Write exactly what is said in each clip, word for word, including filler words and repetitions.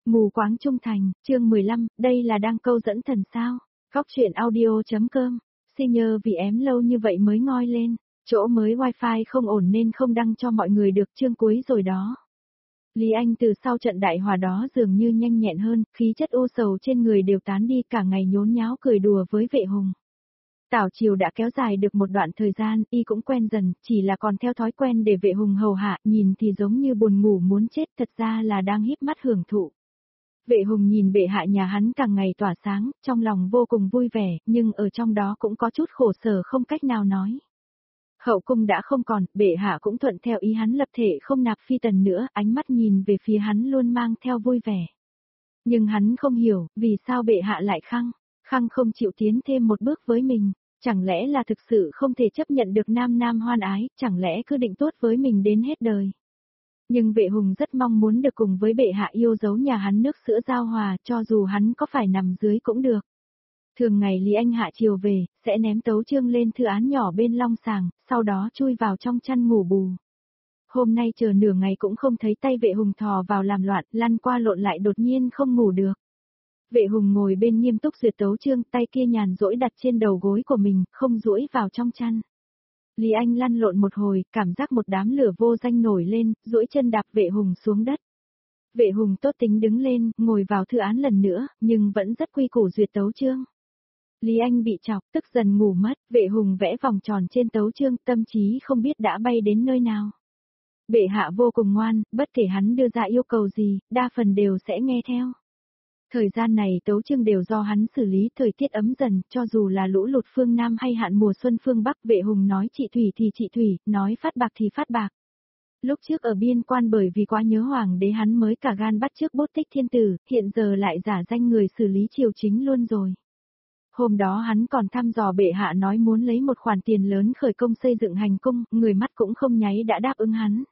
Mù quáng trung thành, chương mười lăm, đây là đang câu dẫn thần sao? Góc truyện audio.com, xin nhờ vì ém lâu như vậy mới ngoi lên, chỗ mới wifi không ổn nên không đăng cho mọi người được chương cuối rồi đó. Lý Anh từ sau trận đại hòa đó dường như nhanh nhẹn hơn, khí chất u sầu trên người đều tán đi, cả ngày nhốn nháo cười đùa với Vệ Hùng. Tảo chiều đã kéo dài được một đoạn thời gian, y cũng quen dần, chỉ là còn theo thói quen để Vệ Hùng hầu hạ, nhìn thì giống như buồn ngủ muốn chết, thật ra là đang híp mắt hưởng thụ. Vệ Hùng nhìn bệ hạ nhà hắn càng ngày tỏa sáng, trong lòng vô cùng vui vẻ, nhưng ở trong đó cũng có chút khổ sở không cách nào nói. Hậu cung đã không còn, bệ hạ cũng thuận theo ý hắn lập thể không nạp phi tần nữa, ánh mắt nhìn về phía hắn luôn mang theo vui vẻ. Nhưng hắn không hiểu, vì sao bệ hạ lại khăng, khăng không chịu tiến thêm một bước với mình, chẳng lẽ là thực sự không thể chấp nhận được nam nam hoan ái, chẳng lẽ cứ định tốt với mình đến hết đời. Nhưng Vệ Hùng rất mong muốn được cùng với bệ hạ yêu dấu nhà hắn nước sữa giao hòa, cho dù hắn có phải nằm dưới cũng được. Thường ngày Lý Anh hạ chiều về, sẽ ném tấu chương lên thư án nhỏ bên long sàng, sau đó chui vào trong chăn ngủ bù. Hôm nay chờ nửa ngày cũng không thấy tay Vệ Hùng thò vào làm loạn, lăn qua lộn lại đột nhiên không ngủ được. Vệ Hùng ngồi bên nghiêm túc duyệt tấu chương, tay kia nhàn rỗi đặt trên đầu gối của mình, không duỗi vào trong chăn. Lý Anh lăn lộn một hồi, cảm giác một đám lửa vô danh nổi lên, duỗi chân đạp Vệ Hùng xuống đất. Vệ Hùng tốt tính đứng lên, ngồi vào thư án lần nữa, nhưng vẫn rất quy củ duyệt tấu chương. Lý Anh bị chọc, tức dần ngủ mất, Vệ Hùng vẽ vòng tròn trên tấu chương, tâm trí không biết đã bay đến nơi nào. Bệ hạ vô cùng ngoan, bất kể hắn đưa ra yêu cầu gì, đa phần đều sẽ nghe theo. Thời gian này tấu chương đều do hắn xử lý, thời tiết ấm dần, cho dù là lũ lụt phương Nam hay hạn mùa xuân phương Bắc, Vệ Hùng nói trị thủy thì trị thủy, nói phát bạc thì phát bạc. Lúc trước ở biên quan bởi vì quá nhớ hoàng đế hắn mới cả gan bắt trước Bút Tích Thiên Tử, hiện giờ lại giả danh người xử lý triều chính luôn rồi. Hôm đó hắn còn thăm dò bệ hạ nói muốn lấy một khoản tiền lớn khởi công xây dựng hành cung, người mắt cũng không nháy đã đáp ứng hắn.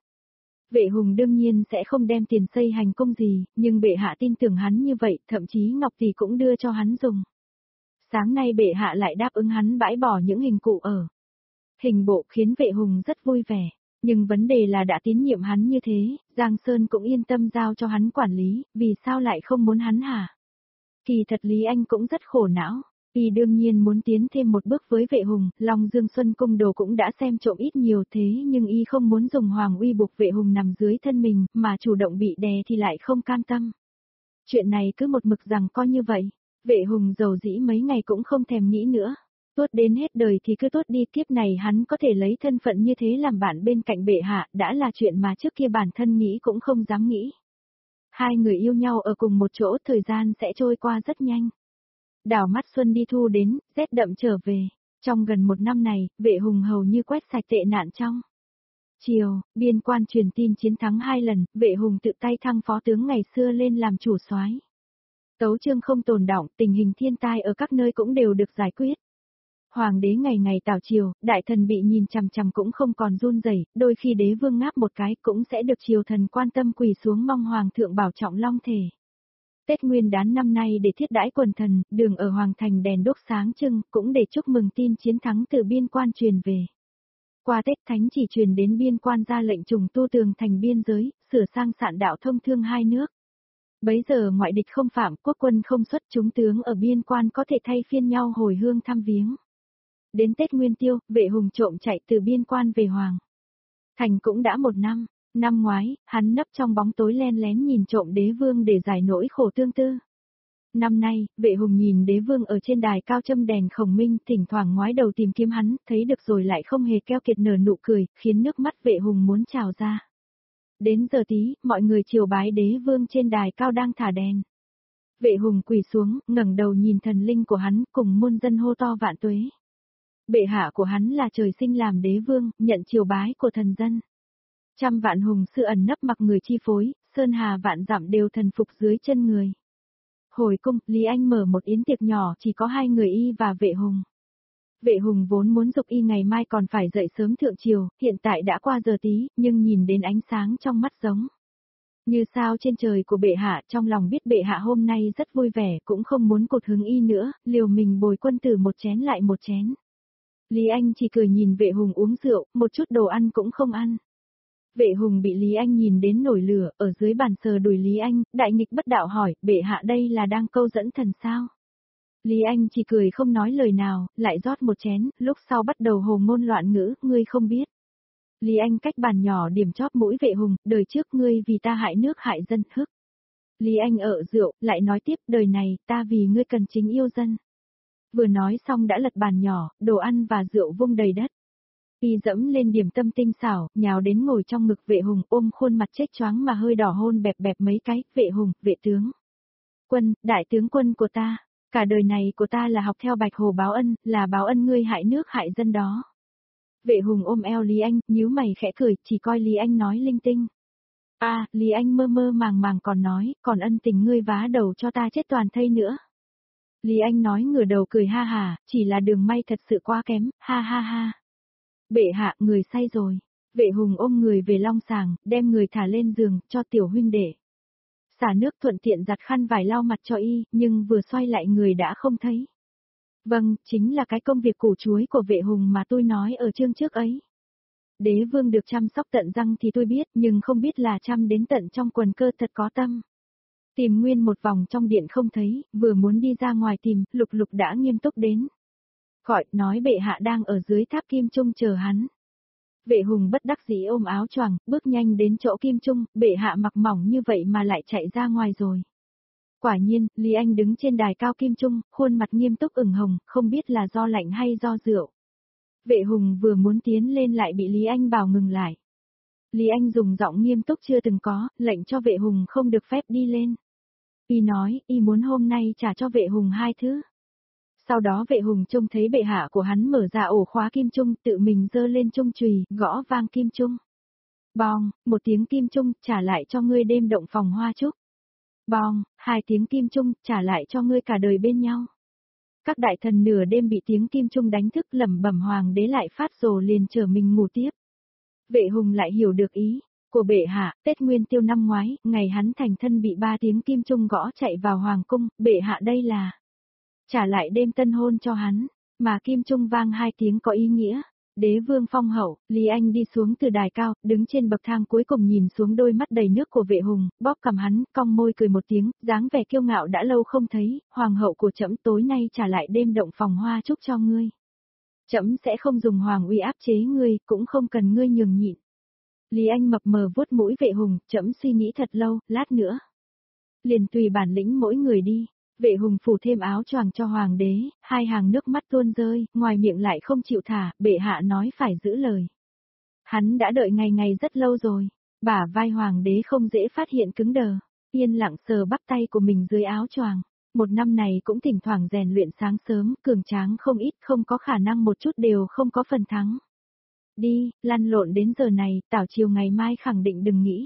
Vệ Hùng đương nhiên sẽ không đem tiền xây hành cung gì, nhưng bệ hạ tin tưởng hắn như vậy, thậm chí ngọc tỷ cũng đưa cho hắn dùng. Sáng nay bệ hạ lại đáp ứng hắn bãi bỏ những hình cụ ở hình bộ, khiến Vệ Hùng rất vui vẻ. Nhưng vấn đề là đã tín nhiệm hắn như thế, Giang Sơn cũng yên tâm giao cho hắn quản lý, vì sao lại không muốn hắn hả? Kỳ thật Lý Anh cũng rất khổ não. Y đương nhiên muốn tiến thêm một bước với Vệ Hùng, Long Dương Xuân cung đồ cũng đã xem trộm ít nhiều thế nhưng Y không muốn dùng hoàng uy buộc Vệ Hùng nằm dưới thân mình, mà chủ động bị đè thì lại không cam tâm. Chuyện này cứ một mực rằng coi như vậy, Vệ Hùng giàu dĩ mấy ngày cũng không thèm nghĩ nữa. Tốt đến hết đời thì cứ tốt đi, kiếp này hắn có thể lấy thân phận như thế làm bạn bên cạnh bệ hạ, đã là chuyện mà trước kia bản thân nghĩ cũng không dám nghĩ. Hai người yêu nhau ở cùng một chỗ, thời gian sẽ trôi qua rất nhanh. Đảo mắt xuân đi thu đến, rét đậm trở về. Trong gần một năm này, Vệ Hùng hầu như quét sạch tệ nạn trong. Chiều, biên quan truyền tin chiến thắng hai lần, Vệ Hùng tự tay thăng phó tướng ngày xưa lên làm chủ soái. Tấu chương không tồn đọng, tình hình thiên tai ở các nơi cũng đều được giải quyết. Hoàng đế ngày ngày tảo triều, đại thần bị nhìn chằm chằm cũng không còn run rẩy, đôi khi đế vương ngáp một cái cũng sẽ được triều thần quan tâm quỳ xuống mong hoàng thượng bảo trọng long thể. Tết Nguyên Đán năm nay để thiết đãi quần thần, đường ở Hoàng Thành đèn đốt sáng trưng, cũng để chúc mừng tin chiến thắng từ biên quan truyền về. Qua Tết Thánh chỉ truyền đến biên quan ra lệnh trùng tu tường thành biên giới, sửa sang sạn đạo thông thương hai nước. Bấy giờ ngoại địch không phạm, quốc quân không xuất, chúng tướng ở biên quan có thể thay phiên nhau hồi hương thăm viếng. Đến Tết Nguyên Tiêu, Vệ Hùng trộm chạy từ biên quan về Hoàng Thành cũng đã một năm. Năm ngoái, hắn nấp trong bóng tối len lén nhìn trộm đế vương để giải nỗi khổ tương tư. Năm nay, Vệ Hùng nhìn đế vương ở trên đài cao châm đèn khổng minh, thỉnh thoảng ngoái đầu tìm kiếm hắn, thấy được rồi lại không hề keo kiệt nở nụ cười, khiến nước mắt Vệ Hùng muốn trào ra. Đến giờ tí, mọi người triều bái đế vương trên đài cao đang thả đèn. Vệ Hùng quỳ xuống, ngẩng đầu nhìn thần linh của hắn, cùng muôn dân hô to vạn tuế. Bệ hạ của hắn là trời sinh làm đế vương, nhận triều bái của thần dân. Trăm vạn hùng sư ẩn nấp mặc người chi phối, sơn hà vạn dặm đều thần phục dưới chân người. Hồi cung, Lý Anh mở một yến tiệc nhỏ, chỉ có hai người Y và Vệ Hùng. Vệ Hùng vốn muốn dục Y ngày mai còn phải dậy sớm thượng triều, hiện tại đã qua giờ tí, nhưng nhìn đến ánh sáng trong mắt giống như sao trên trời của bệ hạ, trong lòng biết bệ hạ hôm nay rất vui vẻ, cũng không muốn cột hứng Y nữa, liều mình bồi quân tử một chén lại một chén. Lý Anh chỉ cười nhìn Vệ Hùng uống rượu, một chút đồ ăn cũng không ăn. Vệ Hùng bị Lý Anh nhìn đến nổi lửa, ở dưới bàn sờ đùi Lý Anh, đại nghịch bất đạo hỏi, bệ hạ đây là đang câu dẫn thần sao? Lý Anh chỉ cười không nói lời nào, lại rót một chén, lúc sau bắt đầu hồ ngôn loạn ngữ, ngươi không biết. Lý Anh cách bàn nhỏ điểm chóp mũi Vệ Hùng, đời trước ngươi vì ta hại nước hại dân hức. Lý Anh ở rượu, lại nói tiếp, đời này, ta vì ngươi cần chính yêu dân. Vừa nói xong đã lật bàn nhỏ, đồ ăn và rượu vung đầy đất. Y dẫm lên điểm tâm tinh xảo, nhào đến ngồi trong ngực Vệ Hùng, ôm khuôn mặt chết choáng mà hơi đỏ hôn bẹp bẹp mấy cái, Vệ Hùng, vệ tướng. Quân, đại tướng quân của ta, cả đời này của ta là học theo Bạch Hồ báo ân, là báo ân ngươi hại nước hại dân đó. Vệ Hùng ôm eo Lý Anh, nhíu mày khẽ cười, chỉ coi Lý Anh nói linh tinh. A, à, Lý Anh mơ mơ màng màng còn nói, còn ân tình ngươi vá đầu cho ta chết toàn thây nữa. Lý Anh nói ngửa đầu cười ha hà, chỉ là đường may thật sự quá kém, ha ha ha. Bệ hạ, người say rồi. Vệ Hùng ôm người về long sàng, đem người thả lên giường, cho tiểu huynh để. Xả nước thuận tiện giặt khăn vải lau mặt cho y, nhưng vừa xoay lại người đã không thấy. Vâng, chính là cái công việc củ chuối của Vệ Hùng mà tôi nói ở chương trước ấy. Đế vương được chăm sóc tận răng thì tôi biết, nhưng không biết là chăm đến tận trong quần cơ thật có tâm. Tìm nguyên một vòng trong điện không thấy, vừa muốn đi ra ngoài tìm, Lục Lục đã nghiêm túc đến. Gọi, nói bệ hạ đang ở dưới tháp kim trung chờ hắn. Vệ Hùng bất đắc dĩ ôm áo choàng, bước nhanh đến chỗ kim trung, bệ hạ mặc mỏng như vậy mà lại chạy ra ngoài rồi. Quả nhiên, Lý Anh đứng trên đài cao kim trung, khuôn mặt nghiêm túc ửng hồng, không biết là do lạnh hay do rượu. Vệ Hùng vừa muốn tiến lên lại bị Lý Anh bảo ngừng lại. Lý Anh dùng giọng nghiêm túc chưa từng có, lệnh cho Vệ Hùng không được phép đi lên. Y nói, y muốn hôm nay trả cho Vệ Hùng hai thứ. Sau đó Vệ Hùng trông thấy bệ hạ của hắn mở ra ổ khóa kim trung, tự mình giơ lên trung chùy, gõ vang kim trung. Bong, một tiếng kim trung, trả lại cho ngươi đêm động phòng hoa trúc. Bong, hai tiếng kim trung, trả lại cho ngươi cả đời bên nhau. Các đại thần nửa đêm bị tiếng kim trung đánh thức, lẩm bẩm hoàng đế lại phát rồ liền chờ mình ngủ tiếp. Vệ Hùng lại hiểu được ý của bệ hạ, Tết Nguyên Tiêu năm ngoái, ngày hắn thành thân bị ba tiếng kim trung gõ chạy vào hoàng cung, bệ hạ đây là trả lại đêm tân hôn cho hắn, mà kim trung vang hai tiếng có ý nghĩa. Đế vương phong hậu, Lý Anh đi xuống từ đài cao, đứng trên bậc thang cuối cùng nhìn xuống đôi mắt đầy nước của Vệ Hùng, bóp cằm hắn, cong môi cười một tiếng, dáng vẻ kiêu ngạo đã lâu không thấy, hoàng hậu của trẫm tối nay trả lại đêm động phòng hoa chúc cho ngươi. Trẫm sẽ không dùng hoàng uy áp chế ngươi, cũng không cần ngươi nhường nhịn. Lý Anh mập mờ vuốt mũi Vệ Hùng, trẫm suy nghĩ thật lâu, lát nữa. Liền tùy bản lĩnh mỗi người đi. Vệ Hùng phủ thêm áo choàng cho hoàng đế, hai hàng nước mắt tuôn rơi, ngoài miệng lại không chịu thả, bệ hạ nói phải giữ lời. Hắn đã đợi ngày ngày rất lâu rồi, bả vai hoàng đế không dễ phát hiện cứng đờ, yên lặng sờ bắp tay của mình dưới áo choàng. Một năm này cũng thỉnh thoảng rèn luyện sáng sớm, cường tráng không ít, không có khả năng một chút đều không có phần thắng. Đi, lăn lộn đến giờ này, tảo chiều ngày mai khẳng định đừng nghĩ.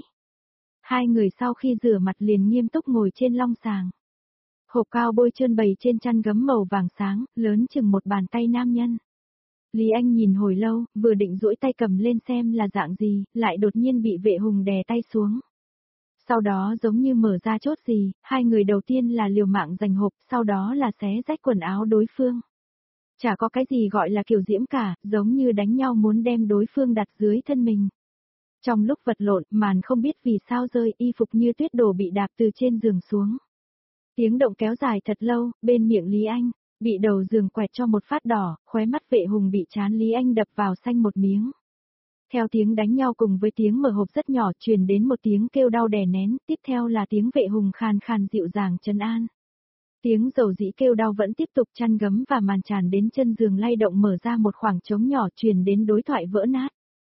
Hai người sau khi rửa mặt liền nghiêm túc ngồi trên long sàng. Hộp cao bôi trơn bày trên chăn gấm màu vàng sáng, lớn chừng một bàn tay nam nhân. Lý Anh nhìn hồi lâu, vừa định duỗi tay cầm lên xem là dạng gì, lại đột nhiên bị Vệ Hùng đè tay xuống. Sau đó giống như mở ra chốt gì, hai người đầu tiên là liều mạng giành hộp, sau đó là xé rách quần áo đối phương. Chả có cái gì gọi là kiểu diễm cả, giống như đánh nhau muốn đem đối phương đặt dưới thân mình. Trong lúc vật lộn, màn không biết vì sao rơi, y phục như tuyết đổ bị đạp từ trên giường xuống. Tiếng động kéo dài thật lâu, bên miệng Lý Anh, bị đầu giường quẹt cho một phát đỏ, khóe mắt Vệ Hùng bị chán Lý Anh đập vào xanh một miếng. Theo tiếng đánh nhau cùng với tiếng mở hộp rất nhỏ truyền đến một tiếng kêu đau đè nén, tiếp theo là tiếng Vệ Hùng khàn khàn dịu dàng trấn an. Tiếng dầu dĩ kêu đau vẫn tiếp tục chăn gấm và màn tràn đến chân giường lay động mở ra một khoảng trống nhỏ truyền đến đối thoại vỡ nát.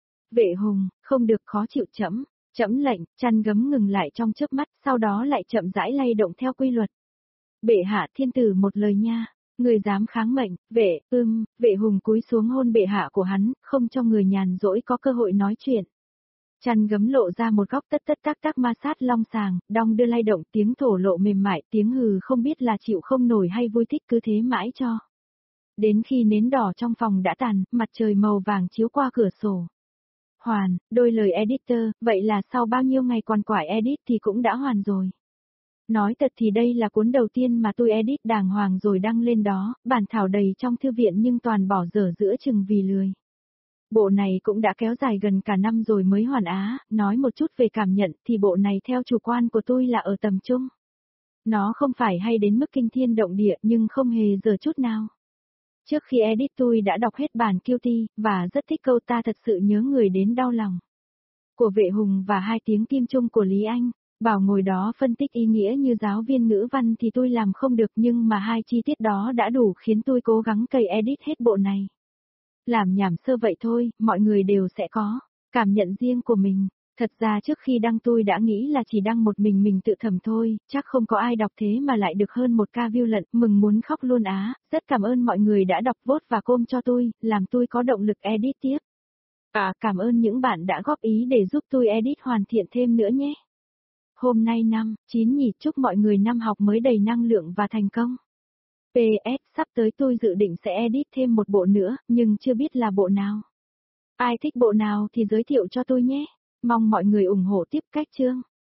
Vệ Hùng, không được khó chịu trẫm. Trẫm lệnh, chăn gấm ngừng lại trong chớp mắt, sau đó lại chậm rãi lay động theo quy luật. Bệ hạ thiên tử một lời nha, người dám kháng mệnh, vệ, ưm, Vệ Hùng cúi xuống hôn bệ hạ của hắn, không cho người nhàn rỗi có cơ hội nói chuyện. Chăn gấm lộ ra một góc tất tất tác tác ma sát long sàng, đong đưa lay động tiếng thổ lộ mềm mại, tiếng hừ không biết là chịu không nổi hay vui thích cứ thế mãi cho. Đến khi nến đỏ trong phòng đã tàn, mặt trời màu vàng chiếu qua cửa sổ. Hoàn, đôi lời editor, vậy là sau bao nhiêu ngày quằn quải edit thì cũng đã hoàn rồi. Nói thật thì đây là cuốn đầu tiên mà tôi edit đàng hoàng rồi đăng lên đó, bản thảo đầy trong thư viện nhưng toàn bỏ dở giữa chừng vì lười. Bộ này cũng đã kéo dài gần cả năm rồi mới hoàn á, nói một chút về cảm nhận thì bộ này theo chủ quan của tôi là ở tầm trung. Nó không phải hay đến mức kinh thiên động địa nhưng không hề dở chút nào. Trước khi edit tôi đã đọc hết bản Guilty, và rất thích câu ta thật sự nhớ người đến đau lòng của Vệ Hùng và hai tiếng kim chung của Lý Anh. Bảo ngồi đó phân tích ý nghĩa như giáo viên ngữ văn thì tôi làm không được nhưng mà hai chi tiết đó đã đủ khiến tôi cố gắng cày edit hết bộ này. Làm nhảm sơ vậy thôi, mọi người đều sẽ có cảm nhận riêng của mình. Thật ra trước khi đăng tôi đã nghĩ là chỉ đăng một mình mình tự thầm thôi, chắc không có ai đọc thế mà lại được hơn một ca view lận, mừng muốn khóc luôn á, rất cảm ơn mọi người đã đọc vote và comment cho tôi, làm tôi có động lực edit tiếp. À, cảm ơn những bạn đã góp ý để giúp tôi edit hoàn thiện thêm nữa nhé. Hôm nay năm, chín nhỉ, chúc mọi người năm học mới đầy năng lượng và thành công. pê ét, sắp tới tôi dự định sẽ edit thêm một bộ nữa, nhưng chưa biết là bộ nào. Ai thích bộ nào thì giới thiệu cho tôi nhé. Mong mọi người ủng hộ tiếp cách chương.